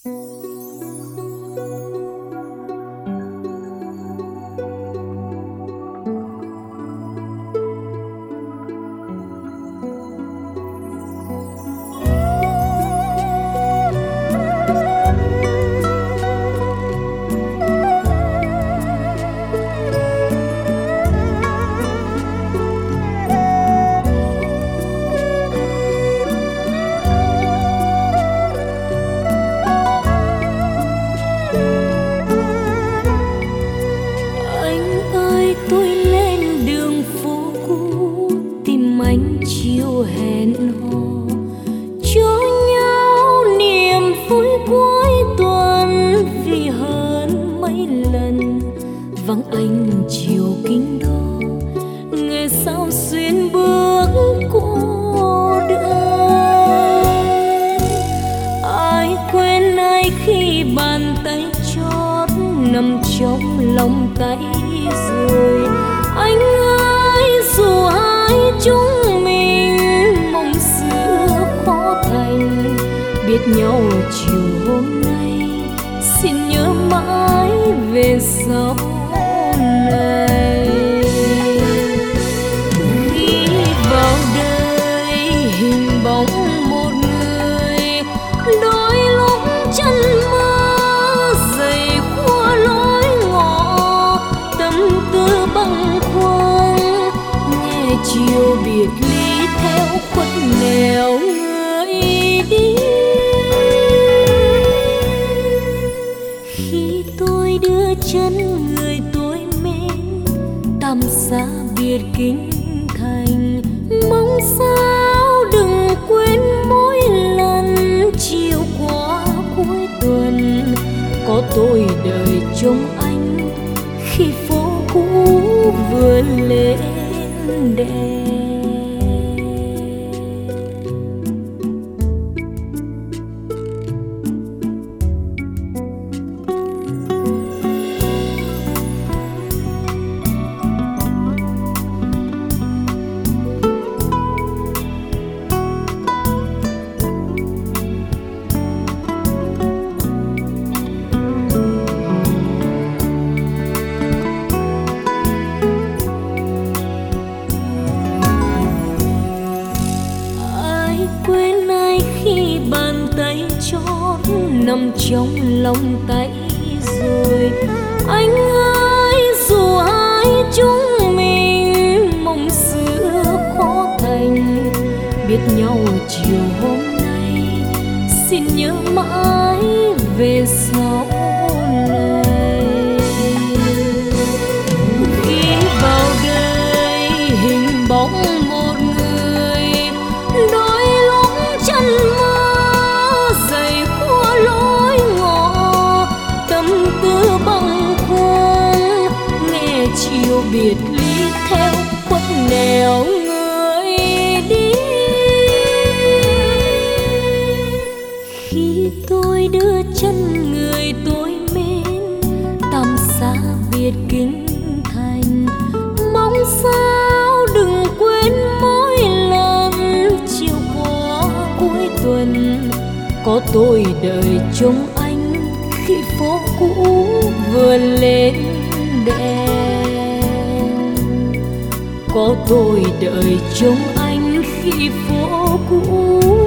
chiều hẹn hò cho nhau niềm vui cuối tuần, vì hơn mấy lần vắng anh chiều kinh đô, ngày sau xuyên bước cô đơn. Ai quên ai khi bàn tay chót nằm trong lòng tay rồi. Anh ơi dù hai chúng mình mong xưa khó thành, biết nhau chiều hôm nay xin nhớ mãi về sau này. Khi vào đời hình bóng một người, đôi lúc chân mơ dày khua lối ngõ, tâm tư bâng khuâng nghe chiều biệt ly theo khuất nẻo người đi. Khi tôi đưa chân người tôi mến tạm xa biệt kinh thành, mong sao đừng quên mỗi lần chiều qua cuối tuần có tôi đợi trông anh khi phố cũ vừa lên đèn. Quên ai khi bàn tay chót nằm trong lòng tay rồi. Anh ơi dù hai chúng mình mong xưa khó thành, biết nhau chiều hôm nay xin nhớ mãi về sau này. Khi vào đời hình bóng một người, đôi chân mơ dày khua lối ngõ, tâm tư bâng khuâng nghe chiều biệt ly theo khuất nẻo người đi. Khi tôi đưa chân người tôi mến tạm xa biệt kinh thành, mong sao đừng quên mỗi lần chiều cuối tuần có tôi đợi trông anh khi phố cũ vừa lên đèn. Có tôi đợi trông anh khi phố cũ